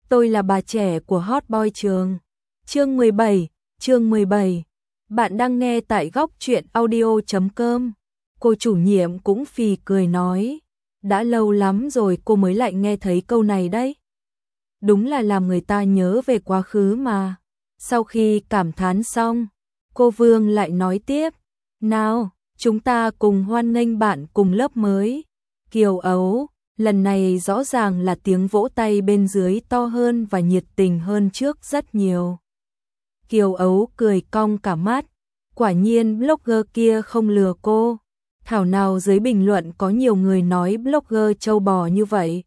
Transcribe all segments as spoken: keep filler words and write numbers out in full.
tôi là bà trẻ của Hot Boy trường. Chương mười bảy, chương mười bảy. Bạn đang nghe tại góc truyện audio chấm com. Cô chủ nhiệm cũng phì cười nói, đã lâu lắm rồi cô mới lại nghe thấy câu này đấy. Đúng là làm người ta nhớ về quá khứ mà. Sau khi cảm thán xong, cô Vương lại nói tiếp, nào, chúng ta cùng hoan nghênh bạn cùng lớp mới. Kiều Ấu, lần này rõ ràng là tiếng vỗ tay bên dưới to hơn và nhiệt tình hơn trước rất nhiều. Kiều Ấu cười cong cả mắt, quả nhiên blogger kia không lừa cô. Thảo nào dưới bình luận có nhiều người nói blogger trâu bò như vậy.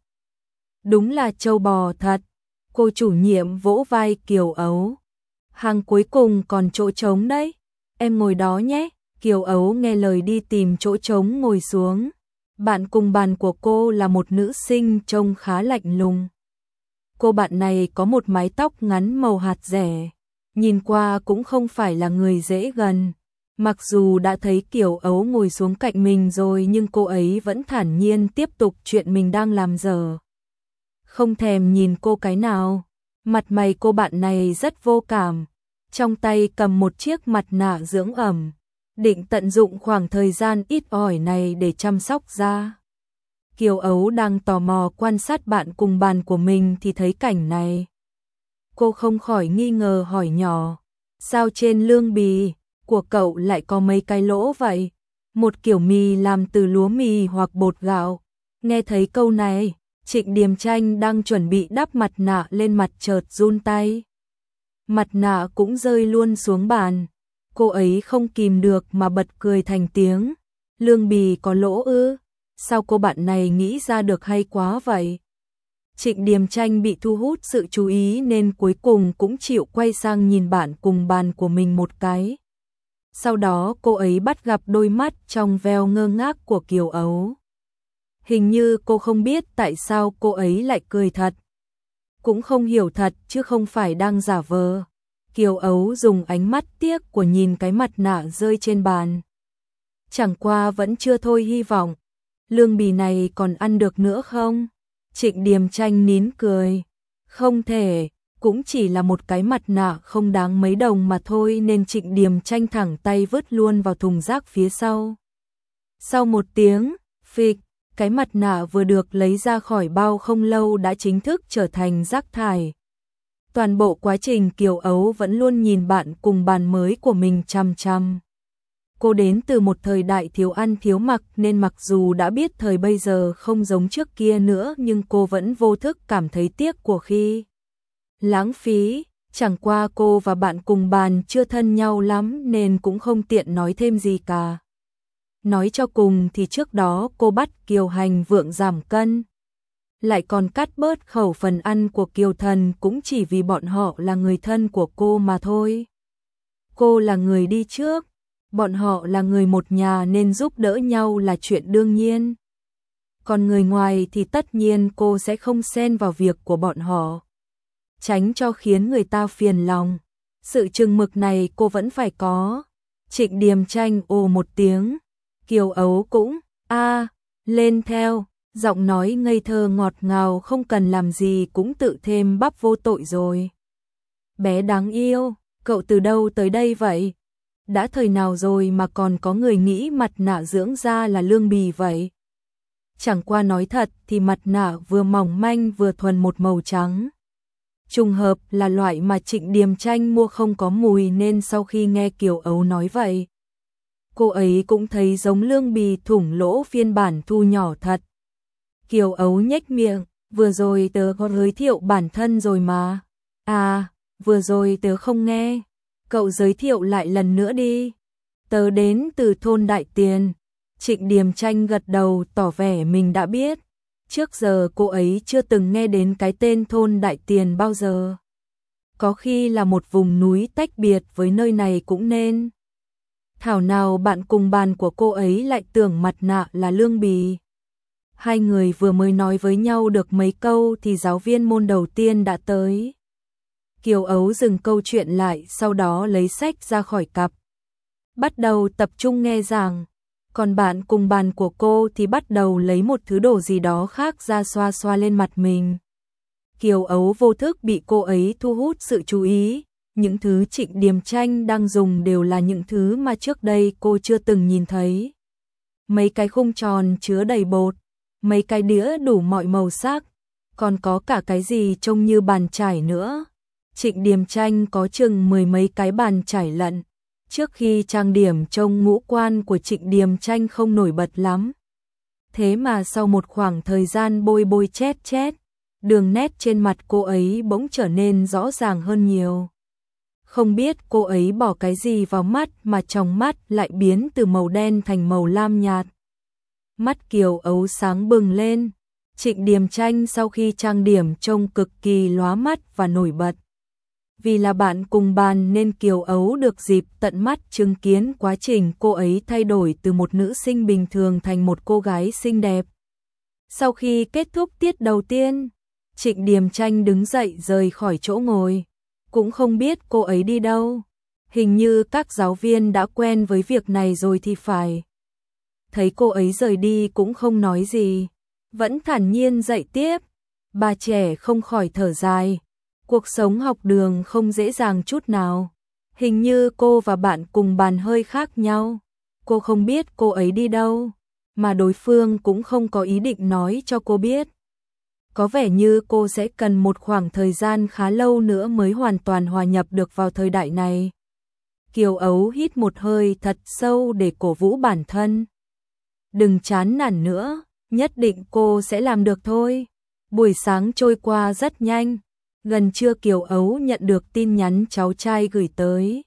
Đúng là trâu bò thật. Cô chủ nhiệm vỗ vai Kiều Ấu. Hàng cuối cùng còn chỗ trống đấy. Em ngồi đó nhé. Kiều Ấu nghe lời đi tìm chỗ trống ngồi xuống. Bạn cùng bàn của cô là một nữ sinh trông khá lạnh lùng. Cô bạn này có một mái tóc ngắn màu hạt rẻ. Nhìn qua cũng không phải là người dễ gần. Mặc dù đã thấy Kiều Ấu ngồi xuống cạnh mình rồi nhưng cô ấy vẫn thản nhiên tiếp tục chuyện mình đang làm dở. Không thèm nhìn cô cái nào. Mặt mày cô bạn này rất vô cảm. Trong tay cầm một chiếc mặt nạ dưỡng ẩm. Định tận dụng khoảng thời gian ít ỏi này để chăm sóc da. Kiều Ấu đang tò mò quan sát bạn cùng bàn của mình thì thấy cảnh này. Cô không khỏi nghi ngờ hỏi nhỏ. Sao trên lương bì của cậu lại có mấy cái lỗ vậy? Một kiểu mì làm từ lúa mì hoặc bột gạo. Nghe thấy câu này, Trịnh Điềm Tranh đang chuẩn bị đắp mặt nạ lên mặt chợt run tay. Mặt nạ cũng rơi luôn xuống bàn. Cô ấy không kìm được mà bật cười thành tiếng. Lương bì có lỗ ư? Sao cô bạn này nghĩ ra được hay quá vậy? Trịnh Điềm Tranh bị thu hút sự chú ý nên cuối cùng cũng chịu quay sang nhìn bạn cùng bàn của mình một cái. Sau đó cô ấy bắt gặp đôi mắt trong veo ngơ ngác của Kiều Ấu. Hình như cô không biết tại sao cô ấy lại cười thật. Cũng không hiểu thật chứ không phải đang giả vờ. Kiều Ấu dùng ánh mắt tiếc của nhìn cái mặt nạ rơi trên bàn. Chẳng qua vẫn chưa thôi hy vọng. Lương bì này còn ăn được nữa không? Trịnh Điềm Tranh nín cười. Không thể, cũng chỉ là một cái mặt nạ không đáng mấy đồng mà thôi nên Trịnh Điềm Tranh thẳng tay vứt luôn vào thùng rác phía sau. Sau một tiếng, phịch, cái mặt nạ vừa được lấy ra khỏi bao không lâu đã chính thức trở thành rác thải. Toàn bộ quá trình Kiều Ấu vẫn luôn nhìn bạn cùng bàn mới của mình chằm chằm. Cô đến từ một thời đại thiếu ăn thiếu mặc nên mặc dù đã biết thời bây giờ không giống trước kia nữa nhưng cô vẫn vô thức cảm thấy tiếc của khi lãng phí. Chẳng qua cô và bạn cùng bàn chưa thân nhau lắm nên cũng không tiện nói thêm gì cả. Nói cho cùng thì trước đó cô bắt Kiều Hành Vượng giảm cân. Lại còn cắt bớt khẩu phần ăn của Kiều Thần cũng chỉ vì bọn họ là người thân của cô mà thôi. Cô là người đi trước, bọn họ là người một nhà nên giúp đỡ nhau là chuyện đương nhiên. Còn người ngoài thì tất nhiên cô sẽ không xen vào việc của bọn họ. Tránh cho khiến người ta phiền lòng. Sự chừng mực này cô vẫn phải có. Trịnh Điềm Tranh ồ một tiếng. Kiều Ấu cũng a lên theo. Giọng nói ngây thơ ngọt ngào không cần làm gì cũng tự thêm bắp vô tội rồi. Bé đáng yêu, cậu từ đâu tới đây vậy? Đã thời nào rồi mà còn có người nghĩ mặt nạ dưỡng da là lương bì vậy? Chẳng qua nói thật thì mặt nạ vừa mỏng manh vừa thuần một màu trắng. Trùng hợp là loại mà Trịnh Điềm Tranh mua không có mùi nên sau khi nghe Kiều Ấu nói vậy, cô ấy cũng thấy giống lương bì thủng lỗ phiên bản thu nhỏ thật. Kiều Ấu nhếch miệng, vừa rồi tớ có giới thiệu bản thân rồi mà. À, vừa rồi tớ không nghe. Cậu giới thiệu lại lần nữa đi. Tớ đến từ thôn Đại Tiền. Trịnh Điềm Tranh gật đầu tỏ vẻ mình đã biết. Trước giờ cô ấy chưa từng nghe đến cái tên thôn Đại Tiền bao giờ. Có khi là một vùng núi tách biệt với nơi này cũng nên. Thảo nào bạn cùng bàn của cô ấy lại tưởng mặt nạ là lương bì. Hai người vừa mới nói với nhau được mấy câu thì giáo viên môn đầu tiên đã tới. Kiều Ấu dừng câu chuyện lại sau đó lấy sách ra khỏi cặp. Bắt đầu tập trung nghe giảng. Còn bạn cùng bàn của cô thì bắt đầu lấy một thứ đồ gì đó khác ra xoa xoa lên mặt mình. Kiều Ấu vô thức bị cô ấy thu hút sự chú ý. Những thứ Trịnh Điềm Tranh đang dùng đều là những thứ mà trước đây cô chưa từng nhìn thấy. Mấy cái khung tròn chứa đầy bột, mấy cái đĩa đủ mọi màu sắc, còn có cả cái gì trông như bàn chải nữa. Trịnh Điềm Tranh có chừng mười mấy cái bàn chải lận. Trước khi trang điểm trông ngũ quan của Trịnh Điềm Tranh không nổi bật lắm. Thế mà sau một khoảng thời gian bôi bôi chét chét, đường nét trên mặt cô ấy bỗng trở nên rõ ràng hơn nhiều. Không biết cô ấy bỏ cái gì vào mắt mà trong mắt lại biến từ màu đen thành màu lam nhạt. Mắt Kiều Ấu sáng bừng lên. Trịnh Điềm Tranh sau khi trang điểm trông cực kỳ lóa mắt và nổi bật. Vì là bạn cùng bàn nên Kiều Ấu được dịp tận mắt chứng kiến quá trình cô ấy thay đổi từ một nữ sinh bình thường thành một cô gái xinh đẹp. Sau khi kết thúc tiết đầu tiên, Trịnh Điềm Tranh đứng dậy rời khỏi chỗ ngồi. Cũng không biết cô ấy đi đâu. Hình như các giáo viên đã quen với việc này rồi thì phải. Thấy cô ấy rời đi cũng không nói gì, vẫn thản nhiên dạy tiếp. Bà trẻ không khỏi thở dài. Cuộc sống học đường không dễ dàng chút nào. Hình như cô và bạn cùng bàn hơi khác nhau. Cô không biết cô ấy đi đâu, mà đối phương cũng không có ý định nói cho cô biết. Có vẻ như cô sẽ cần một khoảng thời gian khá lâu nữa mới hoàn toàn hòa nhập được vào thời đại này. Kiều Ấu hít một hơi thật sâu để cổ vũ bản thân. Đừng chán nản nữa, nhất định cô sẽ làm được thôi. Buổi sáng trôi qua rất nhanh. Gần trưa Kiều Ấu nhận được tin nhắn cháu trai gửi tới.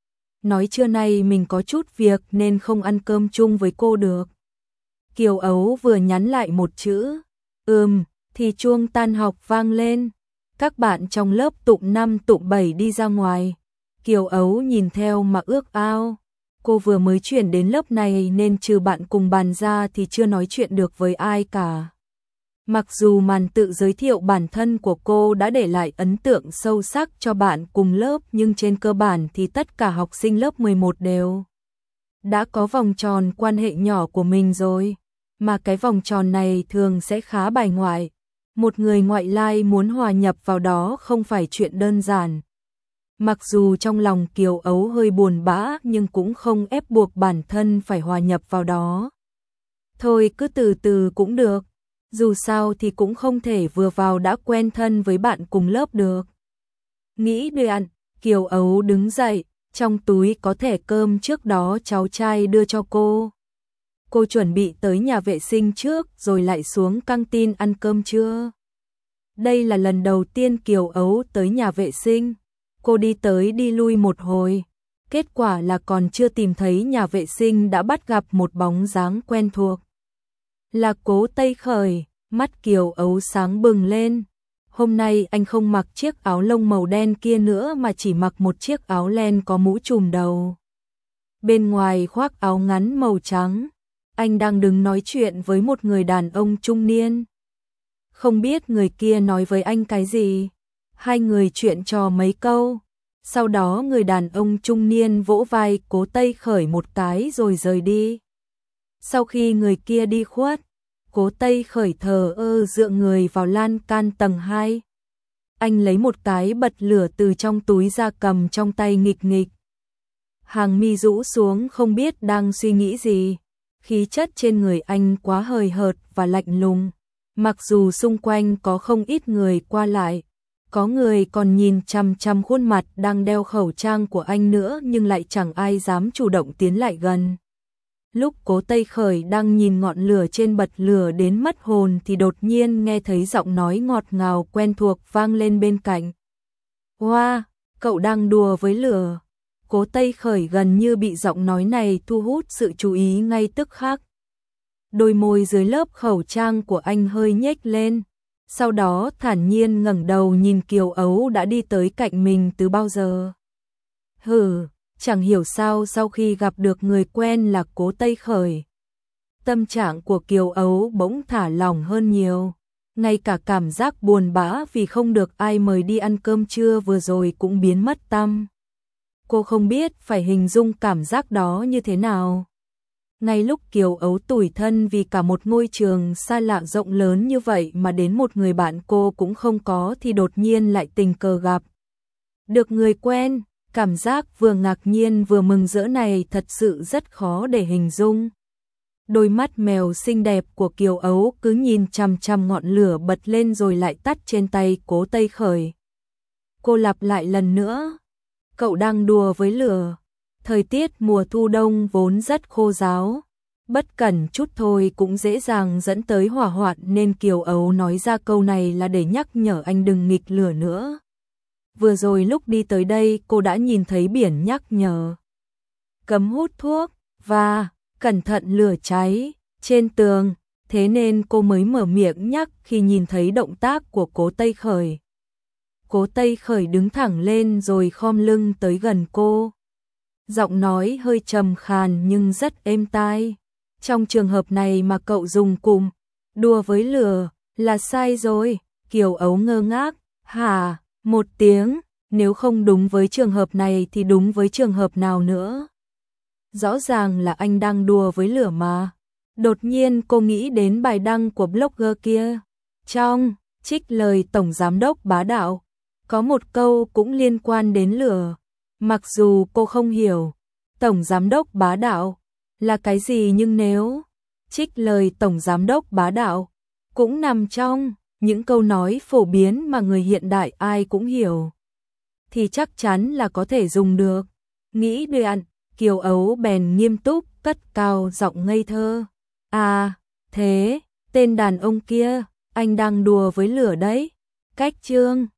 Nói trưa nay mình có chút việc nên không ăn cơm chung với cô được. Kiều Ấu vừa nhắn lại một chữ, ừm, thì chuông tan học vang lên. Các bạn trong lớp tụm năm tụm bảy đi ra ngoài. Kiều Ấu nhìn theo mà ước ao. Cô vừa mới chuyển đến lớp này nên trừ bạn cùng bàn ra thì chưa nói chuyện được với ai cả. Mặc dù màn tự giới thiệu bản thân của cô đã để lại ấn tượng sâu sắc cho bạn cùng lớp, nhưng trên cơ bản thì tất cả học sinh lớp mười một đều đã có vòng tròn quan hệ nhỏ của mình rồi. Mà cái vòng tròn này thường sẽ khá bài ngoại. Một người ngoại lai muốn hòa nhập vào đó không phải chuyện đơn giản. Mặc dù trong lòng Kiều Ấu hơi buồn bã nhưng cũng không ép buộc bản thân phải hòa nhập vào đó. Thôi cứ từ từ cũng được. Dù sao thì cũng không thể vừa vào đã quen thân với bạn cùng lớp được. Nghĩ đoạn, Kiều Ấu đứng dậy, trong túi có thẻ cơm trước đó cháu trai đưa cho cô. Cô chuẩn bị tới nhà vệ sinh trước rồi lại xuống căng tin ăn cơm trưa. Đây là lần đầu tiên Kiều Ấu tới nhà vệ sinh. Cô đi tới đi lui một hồi. Kết quả là còn chưa tìm thấy nhà vệ sinh đã bắt gặp một bóng dáng quen thuộc. Là Cố Tây Khởi. Mắt Kiều Ấu sáng bừng lên. Hôm nay anh không mặc chiếc áo lông màu đen kia nữa mà chỉ mặc một chiếc áo len có mũ trùm đầu. Bên ngoài khoác áo ngắn màu trắng. Anh đang đứng nói chuyện với một người đàn ông trung niên. Không biết người kia nói với anh cái gì. Hai người chuyện trò mấy câu. Sau đó người đàn ông trung niên vỗ vai Cố Tây Khởi một cái rồi rời đi. Sau khi người kia đi khuất, Cố Tây Khởi thờ ơ dựa người vào lan can tầng hai. Anh lấy một cái bật lửa từ trong túi ra cầm trong tay nghịch nghịch. Hàng mi rũ xuống không biết đang suy nghĩ gì. Khí chất trên người anh quá hời hợt và lạnh lùng. Mặc dù xung quanh có không ít người qua lại, có người còn nhìn chằm chằm khuôn mặt đang đeo khẩu trang của anh nữa nhưng lại chẳng ai dám chủ động tiến lại gần. Lúc Cố Tây Khởi đang nhìn ngọn lửa trên bật lửa đến mất hồn thì đột nhiên nghe thấy giọng nói ngọt ngào quen thuộc vang lên bên cạnh. Hoa, wow, cậu đang đùa với lửa. Cố Tây Khởi gần như bị giọng nói này thu hút sự chú ý ngay tức khắc. Đôi môi dưới lớp khẩu trang của anh hơi nhếch lên. Sau đó thản nhiên ngẩng đầu nhìn Kiều Ấu đã đi tới cạnh mình từ bao giờ. Hừ, chẳng hiểu sao sau khi gặp được người quen là Cố Tây Khởi, tâm trạng của Kiều Ấu bỗng thả lỏng hơn nhiều. Ngay cả cảm giác buồn bã vì không được ai mời đi ăn cơm trưa vừa rồi cũng biến mất tăm. Cô không biết phải hình dung cảm giác đó như thế nào. Ngay lúc Kiều Ấu tủi thân vì cả một ngôi trường xa lạ rộng lớn như vậy mà đến một người bạn cô cũng không có thì đột nhiên lại tình cờ gặp được người quen, cảm giác vừa ngạc nhiên vừa mừng rỡ này thật sự rất khó để hình dung. Đôi mắt mèo xinh đẹp của Kiều Ấu cứ nhìn chằm chằm ngọn lửa bật lên rồi lại tắt trên tay Cố Tây Khởi. Cô lặp lại lần nữa, cậu đang đùa với lửa. Thời tiết mùa thu đông vốn rất khô ráo, bất cẩn chút thôi cũng dễ dàng dẫn tới hỏa hoạn nên Kiều Ấu nói ra câu này là để nhắc nhở anh đừng nghịch lửa nữa. Vừa rồi lúc đi tới đây cô đã nhìn thấy biển nhắc nhở cấm hút thuốc và cẩn thận lửa cháy trên tường, thế nên cô mới mở miệng nhắc khi nhìn thấy động tác của Cố Tây Khởi. Cố Tây Khởi đứng thẳng lên rồi khom lưng tới gần cô. Giọng nói hơi trầm khàn nhưng rất êm tai. Trong trường hợp này mà cậu dùng cụm đùa với lửa là sai rồi. Kiều Ấu ngơ ngác, hả, một tiếng, nếu không đúng với trường hợp này thì đúng với trường hợp nào nữa? Rõ ràng là anh đang đùa với lửa mà. Đột nhiên cô nghĩ đến bài đăng của blogger kia. Trong trích lời Tổng Giám đốc bá đạo, có một câu cũng liên quan đến lửa. Mặc dù cô không hiểu Tổng Giám đốc bá đạo là cái gì nhưng nếu trích lời Tổng Giám đốc bá đạo cũng nằm trong những câu nói phổ biến mà người hiện đại ai cũng hiểu thì chắc chắn là có thể dùng được. Nghĩ đoạn, Kiều Ấu bèn nghiêm túc cất cao giọng ngây thơ. À, thế, tên đàn ông kia, anh đang đùa với lửa đấy. Cách chương